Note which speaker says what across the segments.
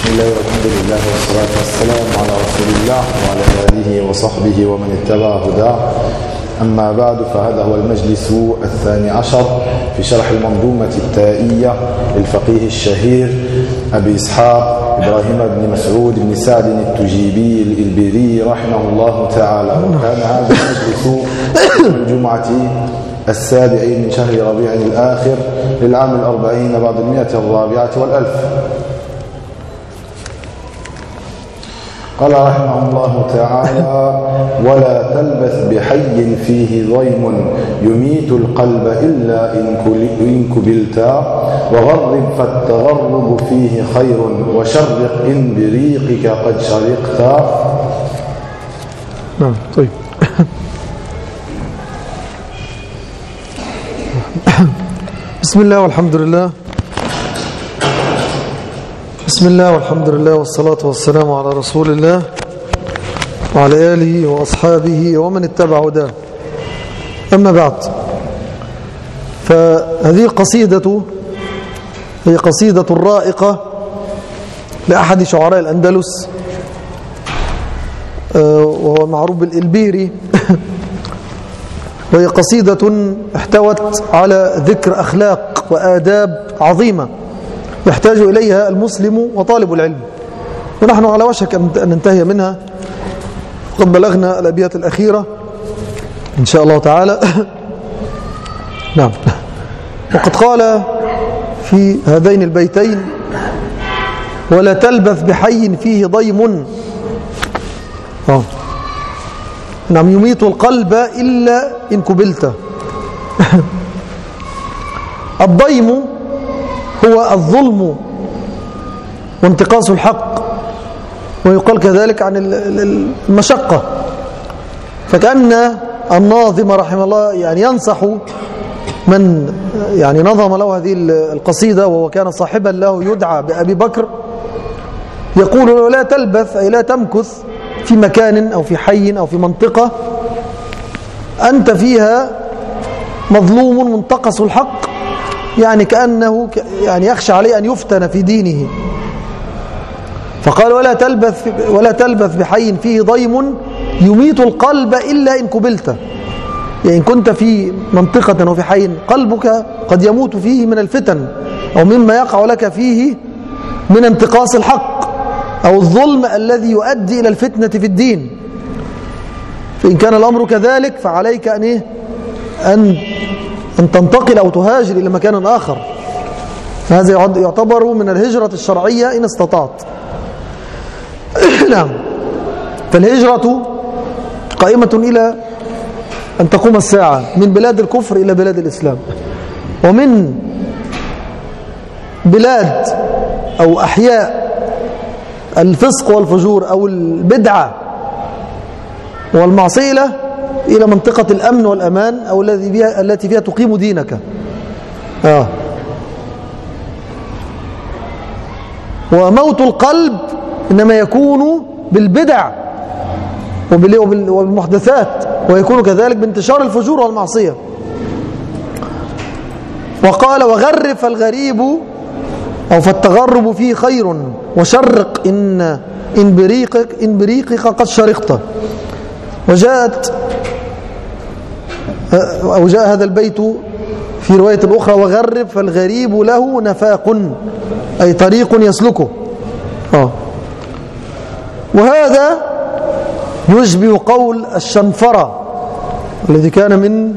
Speaker 1: الله والحمد لله والصلاة والسلام على رسول الله وعلى آله وصحبه ومن اتبع هداه. أما بعد، فهذا هو المجلس 12 في شرح المنظومة التائية للفقيه الشهير أبي إسحاق إبراهيم بن مسعود بن سعد التجيبي الإلبيري رحمه الله تعالى. وكان هذا المجلس يوم الجمعة 7 من شهر ربيع الآخر للعام 40 بعد 100 والألف. قال رحمه الله تعالى: ولا تلبث بحي فيه ضيم يميت القلب إلا إن كبلت، وغرب فالتغرب فيه خير، وشرق إن بريقك قد شرقت.
Speaker 2: نعم. طيب. بسم الله والحمد لله، بسم الله والحمد لله والصلاة والسلام على رسول الله وعلى آله وأصحابه ومن اتبع هداه. أما بعد، فهذه القصيدة هي قصيدة رائقة لأحد شعراء الأندلس، وهو معروف بالإلبيري. وهي قصيدة احتوت على ذكر أخلاق وآداب عظيمة يحتاج إليها المسلم وطالب العلم، ونحن على وشك أن ننتهي منها. قد بلغنا الأبيات الأخيرة إن شاء الله تعالى. نعم. وقد قال في هذين البيتين: ولا تلبث بحي فيه ضيم. نعم. يميت القلب إلا إن كبلت. الضيم هو الظلم وانتقاص الحق، ويقال كذلك عن المشقة. فكأن الناظم رحمه الله ينصح من نظم له هذه القصيدة، وهو كان صاحبا له يدعى بأبي بكر، يقول: لا تلبث، أي لا تمكث في مكان أو في حي أو في منطقة أنت فيها مظلوم منتقص الحق، كأنه يخشى عليه أن يفتن في دينه. فقال: ولا تلبث بحي فيه ضيم يميت القلب إلا إن كبلت. إن كنت في منطقة أو في حي قلبك قد يموت فيه من الفتن، أو مما يقع لك فيه من انتقاص الحق أو الظلم الذي يؤدي إلى الفتنة في الدين. فإن كان الأمر كذلك فعليك أن تنتقل أو تهاجر إلى مكان آخر. هذا يعتبر من الهجرة الشرعية إن استطعت. نعم. فالهجرة قائمة إلى أن تقوم الساعة من بلاد الكفر إلى بلاد الإسلام، ومن بلاد أو أحياء الفسق والفجور أو البدعة والمعصية إلى منطقة الأمن والأمان، أو التي فيها تقيم دينك. وموت القلب إنما يكون بالبدع وبالمحدثات، ويكون كذلك بانتشار الفجور والمعصية. وقال: وغرب فالغريب أو فالتغرب فيه خير، وشرق إن بريقك قد شرقت. جاء هذا البيت في رواية أخرى: وغرب فالغريب له نفاق، أي طريق يسلكه. وهذا يشبه قول الشنفرة الذي كان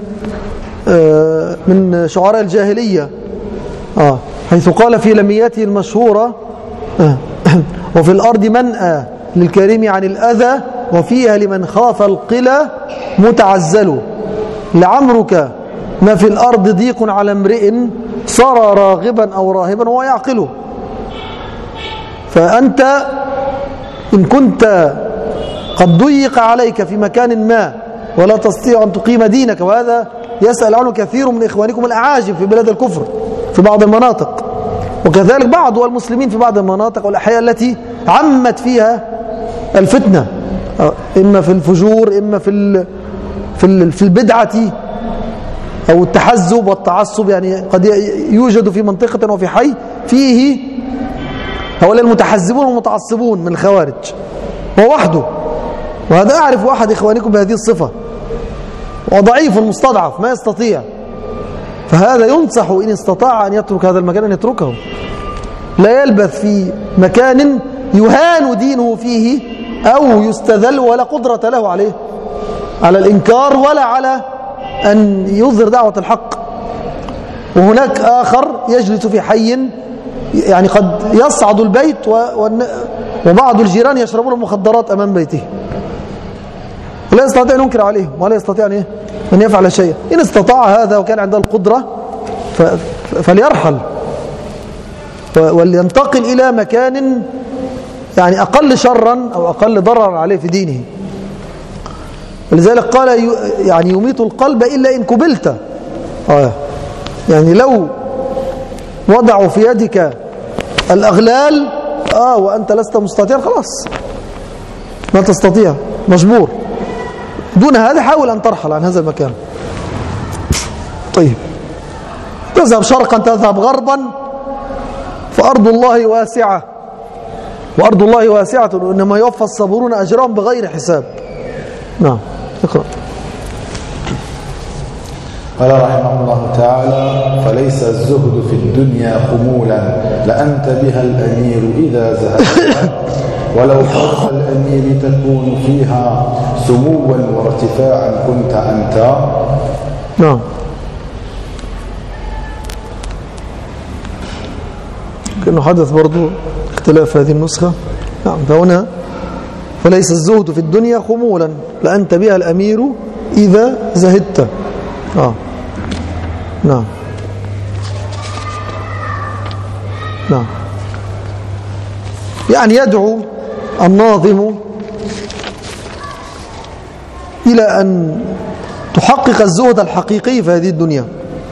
Speaker 2: من شعراء الجاهلية، حيث قال في لمياته المشهورة: وفي الأرض منأى للكريم عن الأذى، وفيها لمن خاف القلى متعزل. لعمرك ما في الأرض ضيق على امرئ صار راغبا أو راهبا وهو يعقله. فأنت إن كنت قد ضيق عليك في مكان ما ولا تستطيع أن تقيم دينك، وهذا يسأل عنه كثير من إخوانكم الأعاجم في بلاد الكفر في بعض المناطق، وكذلك بعض المسلمين في بعض المناطق والأحياء التي عمت فيها الفتنة، إما في الفجور، إما في البدعة أو التحزب والتعصب. قد يوجد في منطقة وفي حي فيه هؤلاء المتحزبون والمتعصبون من الخوارج، هو وحده، وهذا أعرف أحد إخوانكم بهذه الصفة، وضعيف مستضعف ما يستطيع، فهذا ينصح إن استطاع أن يترك هذا المكان أن يتركه، لا يلبث في مكان يهان دينه فيه أو يستذل ولا قدرة له عليه على الإنكار ولا على أن يظهر دعوة الحق. وهناك آخر يجلس في حي يعني قد يصعد البيت وبعض الجيران يشربون المخدرات أمام بيته، لا يستطيع أن ينكر عليهم ولا يستطيع أن يفعل شيئا. إن استطاع هذا وكان عنده القدرة فليرحل ولينتقل إلى مكان يعني أقل شرا أو أقل ضررا عليه في دينه. ولذلك قال يعني يميت القلب إلا إن كبلت. يعني لو وضعوا في يدك الأغلال وأنت لست مستطيع خلاص ما تستطيع، مجبور. دون هذا حاول أن ترحل عن هذا المكان. طيب، تذهب شرقا تذهب غربا، فأرض الله واسعة، وأرض الله واسعة إنما يوفى الصابرون أجرهم بغير حساب. نعم، اقرأ.
Speaker 1: قال رحمه الله تعالى: فليس الزهد في الدنيا خمولا، لأنت بها الأمير إذا زهدت، ولو فوق الأمير تكون فيها سموا وارتفاعا كنت أنت.
Speaker 2: نعم. كأنه حدث برضو اختلاف هذه النسخة. نعم، فهنا فليس الزهد في الدنيا خمولا، لأنت بها الأمير إذا زهدت. نعم نعم. يعني يدعو الناظم إلى أن تحقق الزهد الحقيقي في هذه الدنيا.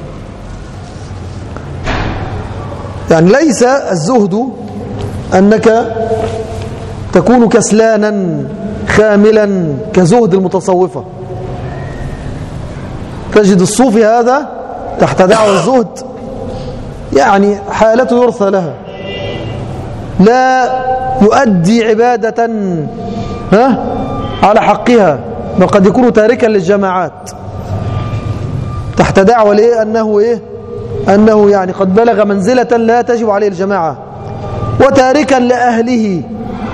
Speaker 2: يعني ليس الزهد أنك تكون كسلانا خاملا كزهد المتصوفة. تجد الصوفي هذا تحت دعوة الزهد يعني حالته يرثى لها، لا يؤدي عبادة على حقها، بل قد يكون تاركا للجماعات تحت دعوة أنه يعني قد بلغ منزلة لا تجب عليه الجماعة، وتاركا لأهله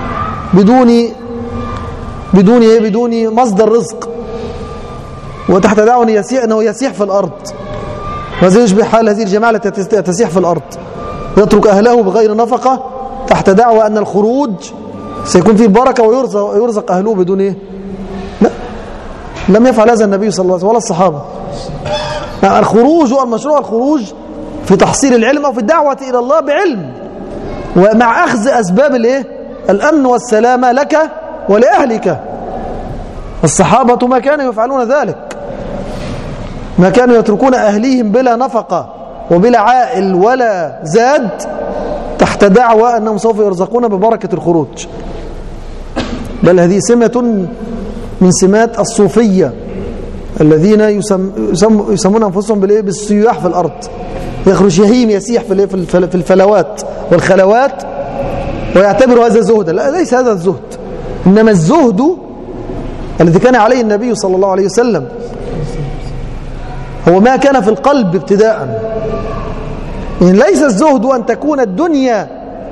Speaker 2: بدون مصدر رزق، وتحت دعوة أنه يسيح في الأرض. وهذا يشبه حال هذه الجماعة التي تسيح في الأرض، يترك أهله بغير نفقة تحت دعوة أن الخروج سيكون فيه البركة ويرزق أهله بدون لا، لم يفعل هذا النبي صلى الله عليه وسلم ولا الصحابة. الخروج هو المشروع، الخروج في تحصيل العلم أو في الدعوة إلى الله بعلم، ومع أخذ أسباب الأمن والسلامة لك ولأهلك. الصحابة ما كانوا يفعلون ذلك، ما كانوا يتركون أهليهم بلا نفقة وبلا عائل ولا زاد تحت دعوة أنهم سوف يرزقون ببركة الخروج. بل هذه سمة من سمات الصوفية الذين يسمون أنفسهم بالسياح في الأرض، يخرج يهيم يسيح في الفلوات والخلوات ويعتبر هذا زهدا. لا، ليس هذا الزهد، إنما الزهد الذي كان عليه النبي صلى الله عليه وسلم هو ما كان في القلب ابتداء. يعني ليس الزهد أن تكون الدنيا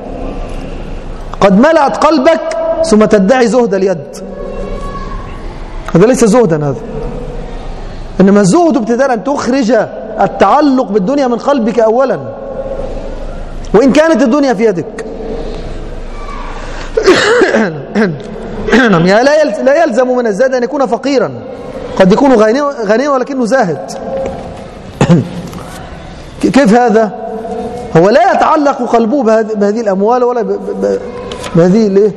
Speaker 2: قد ملأت قلبك ثم تدعي زهد اليد، هذا ليس زهدا هذا. إنما الزهد ابتداء أن تخرج التعلق بالدنيا من قلبك أولا، وإن كانت الدنيا في يدك. يعني لا يلزم من الزاد أن يكون فقيرا، قد يكون غنيا ولكنه زاهد. كيف هذا؟ هو لا يتعلق قلبه بهذه الأموال ولا بهذه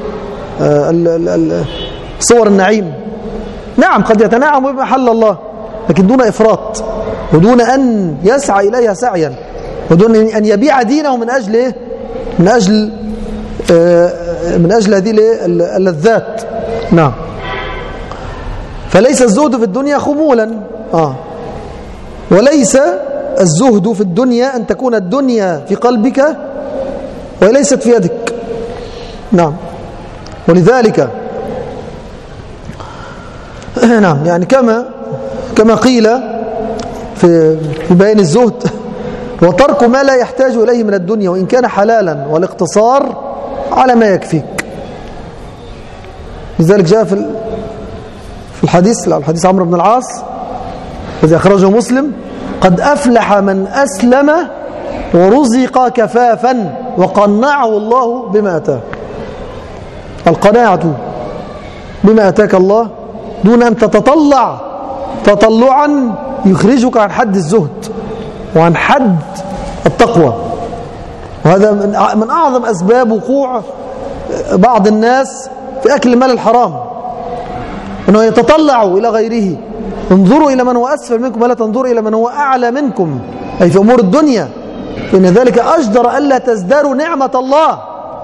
Speaker 2: صور النعيم. نعم، قد يتنعم بما حل الله، لكن دون إفراط، ودون أن يسعى إليها سعيا، ودون أن يبيع دينه من أجل هذه اللذات. نعم. فليس الزهد في الدنيا خمولا، وليس الزهد في الدنيا أن تكون الدنيا في قلبك وليست في يدك. نعم. ولذلك نعم يعني كما قيل في بيان الزهد: وترك ما لا يحتاج إليه من الدنيا وإن كان حلالا، والاقتصار على ما يكفيك. لذلك جاء في الحديث عمرو بن العاص الذي أخرجه مسلم: قد أفلح من أسلم ورزق كفافا وقنعه الله بما أتاه. القناعة بما أتاك الله دون أن تتطلع تطلعا يخرجك عن حد الزهد وعن حد التقوى. وهذا من أعظم أسباب وقوع بعض الناس في أكل المال الحرام، أنه يتطلع إلى غيره. انظروا إلى من هو أسفل منكم ولا تنظروا إلى من هو أعلى منكم، أي في أمور الدنيا، فإن ذلك أجدر ألا تزداروا نعمة الله.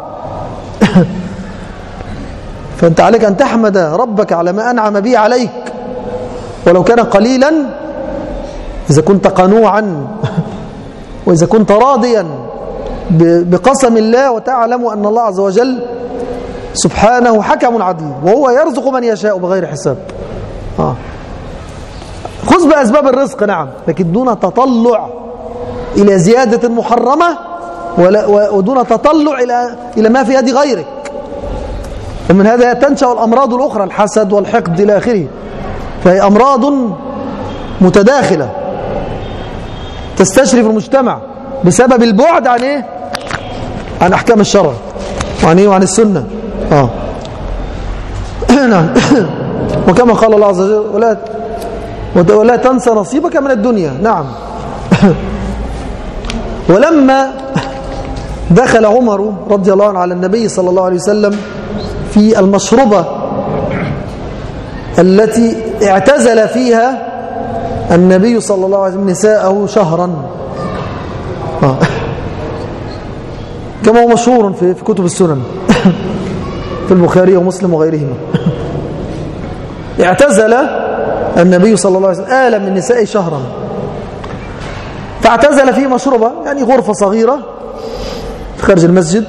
Speaker 2: فأنت عليك أن تحمد ربك على ما أنعم به عليك ولو كان قليلا، إذا كنت قنوعا وإذا كنت راضيا بقسم الله وتعلم أن الله عز وجل سبحانه حكم عدل وهو يرزق من يشاء بغير حساب. خذ بأسباب الرزق نعم، لكن دون تطلع إلى زيادة محرمة ودون تطلع إلى ما في يد غيرك. ومن هذا تنشأ الأمراض الأخرى، الحسد والحقد إلى آخره، فهي أمراض متداخلة تستشرف المجتمع بسبب البعد عن إيه؟ عن أحكام الشرع وعن إيه؟ وعن السنة. نعم. وكما قال الله عز وجل: ولا تنسى نصيبك من الدنيا. نعم. ولما دخل عمر رضي الله عنه على النبي صلى الله عليه وسلم في المشربة التي اعتزل فيها النبي صلى الله عليه وسلم نساءه شهرا، كما هو مشهور في كتب السنن في البخاري ومسلم وغيرهما. اعتزل النبي صلى الله عليه وسلم آلا من نسائه شهرا، فاعتزل في مشربة يعني غرفة صغيرة خارج المسجد،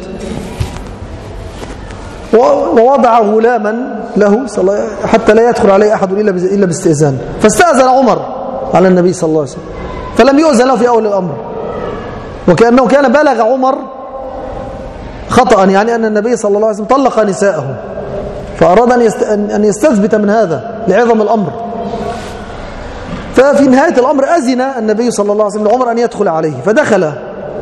Speaker 2: ووضع غلاما له حتى لا يدخل عليه أحد إلا باستئذان. فاستأذن عمر على النبي صلى الله عليه وسلم فلم يؤذن له في أول الأمر، وكأنه كان بلغ عمر خطأ يعني أن النبي صلى الله عليه وسلم طلق نساءه، فأراد أن يستثبت من هذا لعظم الأمر. ففي نهاية الأمر أذن النبي صلى الله عليه وسلم لعمر أن يدخل عليه، فدخل.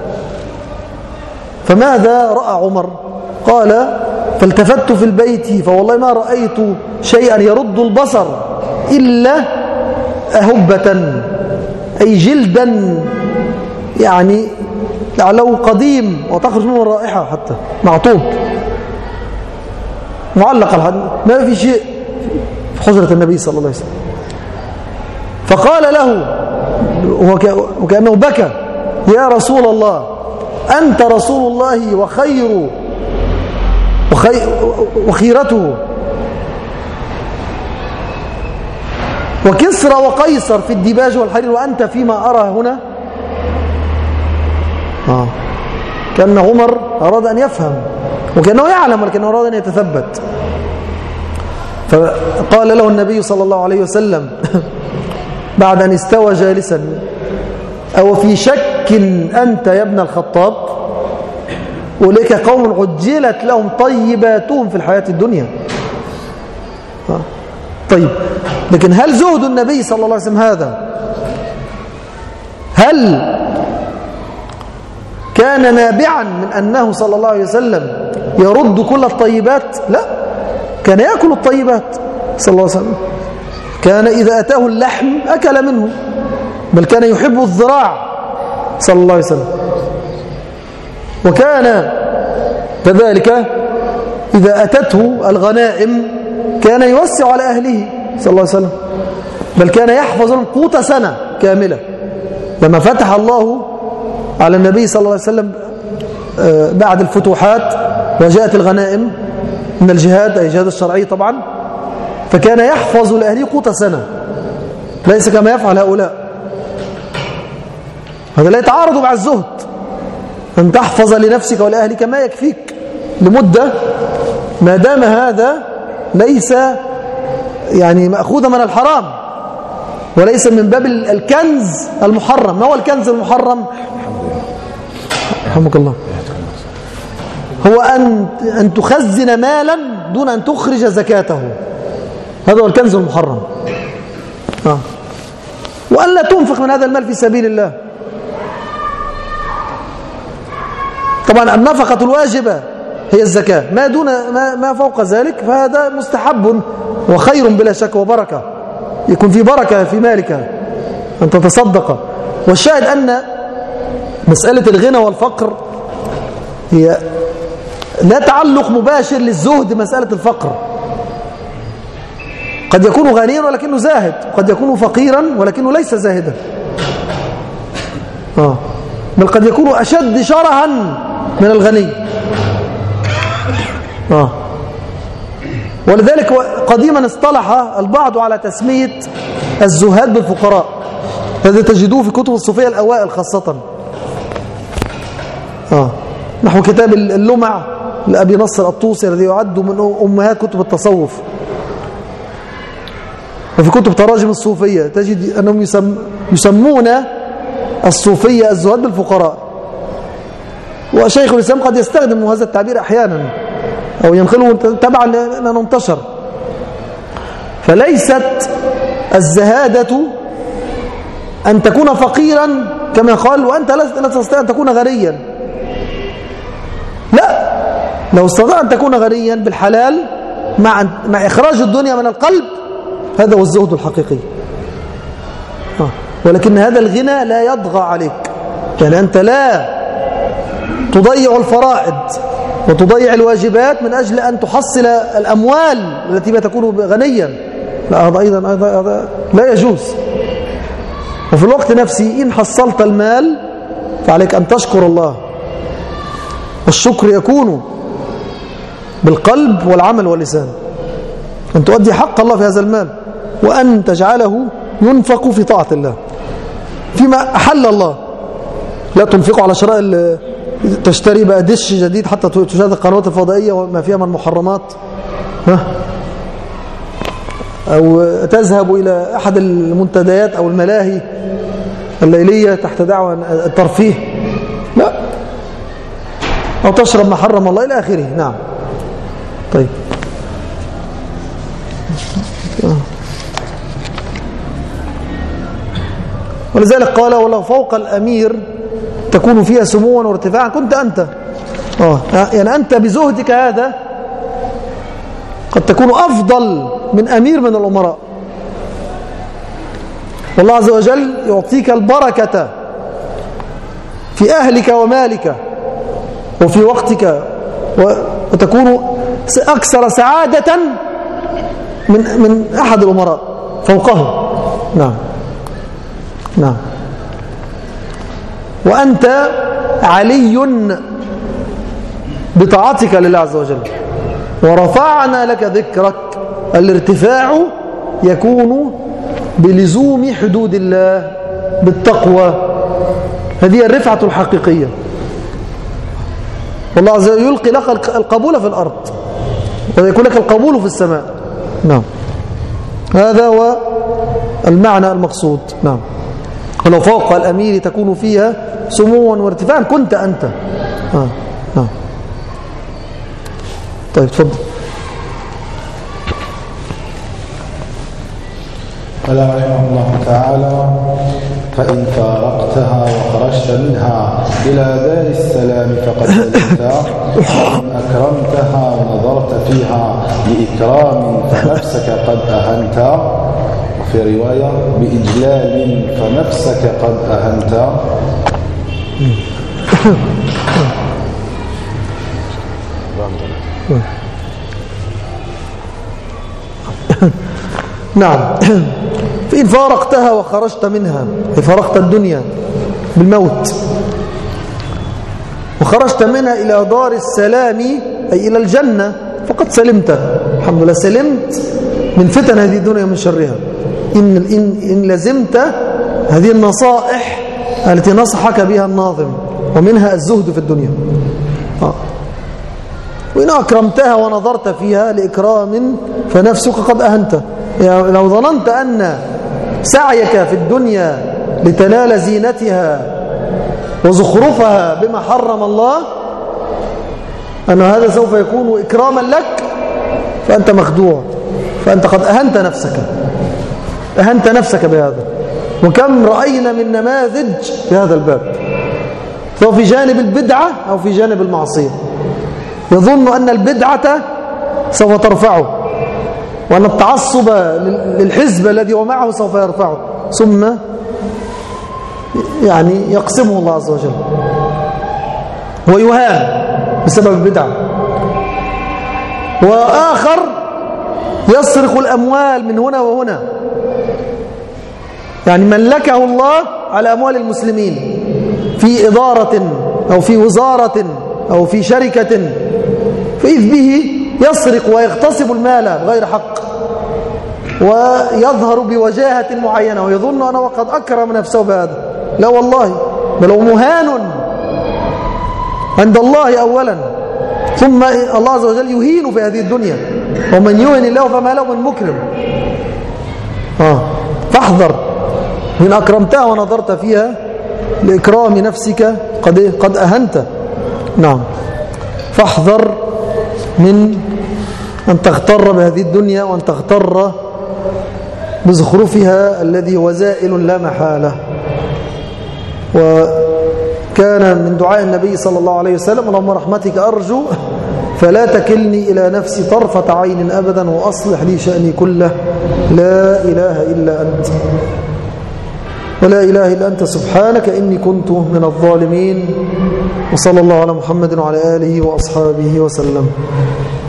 Speaker 2: فماذا رأى عمر؟ قال: فالتفت في البيت فوالله ما رأيت شيئا يرد البصر إلا أهبة، أي جلدا يعني لعله قديم وتخرج منه الرائحة حتى معطوب معلق الحديد، ما في شيء في حجرة النبي صلى الله عليه وسلم. فقال له وكأنه بكى: يا رسول الله، أنت رسول الله وخيرته، وكسرى وقيصر في الديباج والحرير، وأنت فيما أرى هنا. كأن عمر أراد أن يفهم وكأنه يعلم، ولكنه أراد أن يتثبت. فقال له النبي صلى الله عليه وسلم بعد أن استوى جالسا: أو في شك أنت يا ابن الخطاب؟ أولئك قوم عجلت لهم طيباتهم في الحياة الدنيا. طيب، لكن هل زهد النبي صلى الله عليه وسلم هذا هل كان نابعا من أنه صلى الله عليه وسلم يرد كل الطيبات؟ لا، كان يأكل الطيبات صلى الله عليه وسلم، كان إذا أتاه اللحم أكل منه، بل كان يحب الذراع صلى الله عليه وسلم. وكان كذلك إذا أتته الغنائم كان يوسع على أهله صلى الله عليه وسلم، بل كان يحفظ لهم قوت سنة كاملة. لما فتح الله على النبي صلى الله عليه وسلم بعد الفتوحات وجاءت الغنائم من الجهاد، أي الجهاد الشرعي طبعا، فكان يحفظ لأهله قوت سنة، ليس كما يفعل هؤلاء. هذا لا يتعارض مع الزهد، أن تحفظ لنفسك ولأهلك ما يكفيك لمدة ما دام هذا ليس يعني مأخوذ من الحرام وليس من باب الكنز المحرم. ما هو الكنز المحرم؟ رحمك الله، هو أن تخزن مالا دون أن تخرج زكاته، هذا هو الكنز المحرم. وأن لا تنفق من هذا المال في سبيل الله. طبعا النفقة الواجبة هي الزكاة، ما دون ما فوق ذلك فهذا مستحب وخير بلا شك وبركة، يكون في بركة في مالك أن تتصدق. والشاهد أن مسألة الغنى والفقر هي لا تعلق مباشر للزهد. مسألة الفقر قد يكون غنيا ولكنه زاهد، قد يكون فقيرا ولكنه ليس زاهدا، بل قد يكون أشد شرها من الغني. ولذلك قديما اصطلح البعض على تسمية الزهاد بالفقراء، هذا تجدوه في كتب الصوفية الأوائل خاصة. نحو كتاب اللمع لأبي نصر الطوسي الذي يعد من أمهات كتب التصوف. وفي كتب تراجم الصوفية تجد أنهم يسمون الصوفية الزهاد بالفقراء. وشيخ الإسلام قد يستخدم هذا التعبير أحيانا أو ينقله تبعا لأنه انتشر. فليست الزهادة أن تكون فقيرا كما قال وأنت لا تستطيع أن تكون غنيا، لا، لو استطاع أن تكون غنيا بالحلال مع إخراج الدنيا من القلب، هذا هو الزهد الحقيقي. ولكن هذا الغنى لا يطغى عليك، يعني أنت لا تضيع الفرائض وتضيع الواجبات من أجل أن تحصل الأموال التي بتكون غنيا، لا، هذا أيضا لا يجوز. وفي الوقت نفسه إن حصلت المال فعليك أن تشكر الله، والشكر يكون بالقلب والعمل واللسان، أن تؤدي حق الله في هذا المال وأن تجعله ينفق في طاعة الله فيما أحل الله. لا تنفقوا على شراء تشتري بقى دش جديد حتى تشاهد القنوات الفضائية وما فيها من محرمات، أو تذهب إلى أحد المنتديات أو الملاهي الليلية تحت دعوى الترفيه، لا، أو تشرب ما حرم الله إلى آخره. نعم. طيب، ولذلك قال ولو فوق الأمير تكون فيها سموا وارتفاعا كنت أنت. يعني أنت بزهدك هذا قد تكون أفضل من أمير من الأمراء. والله عز وجل يعطيك البركة في أهلك ومالك وفي وقتك، وتكون أكثر سعادة من أحد الأمراء فوقه. نعم نعم. وأنت علي بطاعتك لله عز وجل، ورفعنا لك ذكرك. الارتفاع يكون بلزوم حدود الله بالتقوى، هذه الرفعة الحقيقية. والله عز وجل يلقي لك القبول في الأرض ويكون لك القبول في السماء. نعم، هذا هو المعنى المقصود. نعم، ولو فوق الأمير تكون فيها سموا وارتفاعا كنت أنت. نعم. طيب، تفضل.
Speaker 1: قال رحمه الله تعالى: فإن فارقتها وخرجت منها إلى دار السلام فقد سلمت، وإن أكرمتها ونظرت فيها بإكرام فنفسك قد أهنت، وفي رواية بإجلال فنفسك قد أهنت.
Speaker 2: نعم. فإن فارقتها وخرجت منها، فارقت الدنيا بالموت وخرجت منها إلى دار السلام أي إلى الجنة فقد سلمت. الحمد لله، سلمت من فتن هذه الدنيا ومن شرها إن لزمت هذه النصائح التي نصحك بها الناظم، ومنها الزهد في الدنيا. وإن أكرمتها ونظرت فيها لإكرام فنفسك قد أهنت. يعني لو ظننت أن سعيك في الدنيا لتنال زينتها وزخرفها بما حرم الله أن هذا سوف يكون إكراما لك، فأنت مخدوع، فأنت قد أهنت نفسك بهذا. وكم رأينا من نماذج في هذا الباب، سواء في جانب البدعة أو في جانب المعصية، يظن أن البدعة سوف ترفعه، وأن التعصب للحزب الذي هو معه سوف يرفعه، ثم يعني يقسمه الله عز وجل ويهان بسبب البدعة. وآخر يسرق الأموال من هنا وهنا، يعني ملكه الله على أموال المسلمين في إدارة أو في وزارة أو في شركة، فإذ به يسرق ويغتصب المال بغير حق ويظهر بوجاهة معينة ويظن أنه قد أكرم نفسه بهذا. لا والله، بل هو مهان عند الله أولا، ثم الله عز وجل يهين في هذه الدنيا، ومن يهن الله فما له من مكرم. فاحذر، من أكرمتها ونظرت فيها لإكرام نفسك قد أهنت. نعم، فاحذر من أن تغتر بهذه الدنيا وأن تغتر بزخرفها الذي هو زائل لا محالة. وكان من دعاء النبي صلى الله عليه وسلم: اللهم رحمتك أرجو فلا تكلني إلى نفسي طرفة عين أبدا وأصلح لي شأني كله، لا إله إلا أنت، ولا إله إلا أنت سبحانك إني كنت من الظالمين. وصلى الله على محمد وعلى آله وأصحابه وسلم.